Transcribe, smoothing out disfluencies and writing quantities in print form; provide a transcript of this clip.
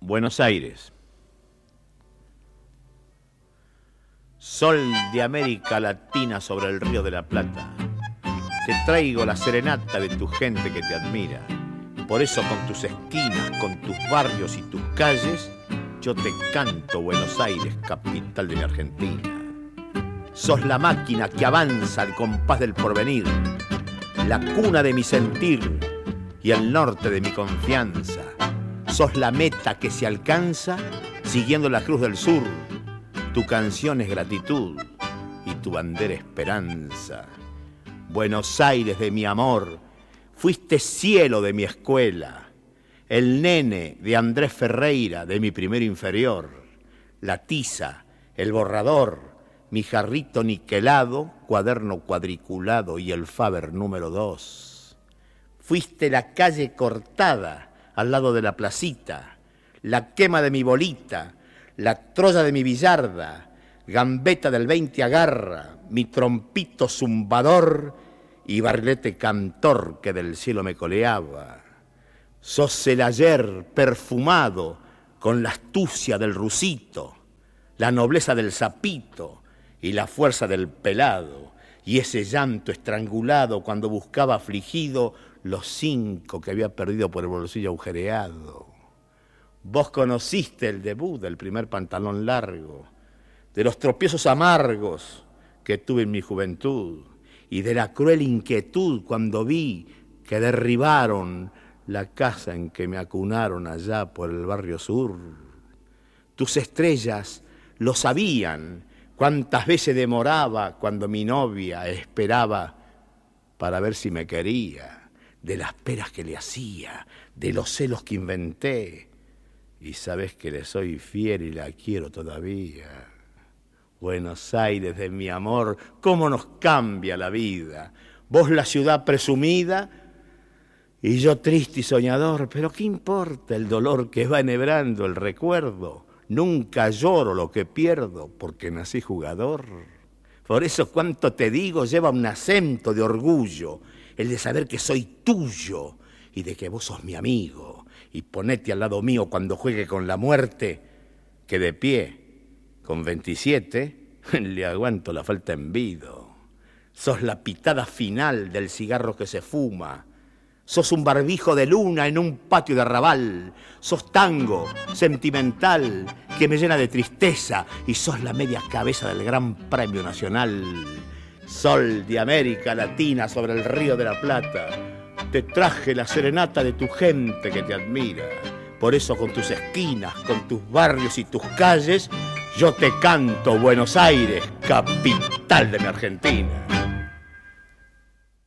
Buenos Aires. Sol de América Latina sobre el río de la Plata. Te traigo la serenata de tu gente que te admira. Por eso con tus esquinas, con tus barrios y tus calles, yo te canto Buenos Aires, capital de mi Argentina. Sos la máquina que avanza al compás del porvenir, la cuna de mi sentir y el norte de mi confianza. Sos la meta que se alcanza siguiendo la cruz del sur. Tu canción es gratitud y tu bandera esperanza. Buenos Aires de mi amor, fuiste cielo de mi escuela, el nene de Andrés Ferreira de mi primero inferior, la tiza, el borrador, mi jarrito niquelado, cuaderno cuadriculado y el Faber número 2. Fuiste la calle cortada al lado de la placita, la quema de mi bolita, la Troya de mi billarda, gambeta del 20 agarra, mi trompito zumbador y barrilete cantor que del cielo me coleaba. Sos el ayer perfumado con la astucia del rusito, la nobleza del sapito y la fuerza del pelado, y ese llanto estrangulado cuando buscaba afligido los 5 que había perdido por el bolsillo agujereado. Vos conociste el debut del primer pantalón largo, de los tropiezos amargos que tuve en mi juventud y de la cruel inquietud cuando vi que derribaron la casa en que me acunaron allá por el barrio sur. Tus estrellas lo sabían, cuántas veces demoraba cuando mi novia esperaba para ver si me quería, de las peras que le hacía, de los celos que inventé. Y sabés que le soy fiel y la quiero todavía. Buenos Aires de mi amor, cómo nos cambia la vida. Vos la ciudad presumida y yo triste y soñador. Pero qué importa el dolor que va enhebrando el recuerdo. Nunca lloro lo que pierdo porque nací jugador. Por eso cuanto te digo lleva un acento de orgullo, el de saber que soy tuyo y de que vos sos mi amigo. Y ponete al lado mío cuando juegue con la muerte, que de pie, con 27, le aguanto la falta en vido. Sos la pitada final del cigarro que se fuma. Sos un barbijo de luna en un patio de arrabal. Sos tango sentimental que me llena de tristeza. Y sos la media cabeza del Gran Premio Nacional. Sol de América Latina sobre el río de la Plata. Te traje la serenata de tu gente que te admira. Por eso con tus esquinas, con tus barrios y tus calles, yo te canto Buenos Aires, capital de mi Argentina.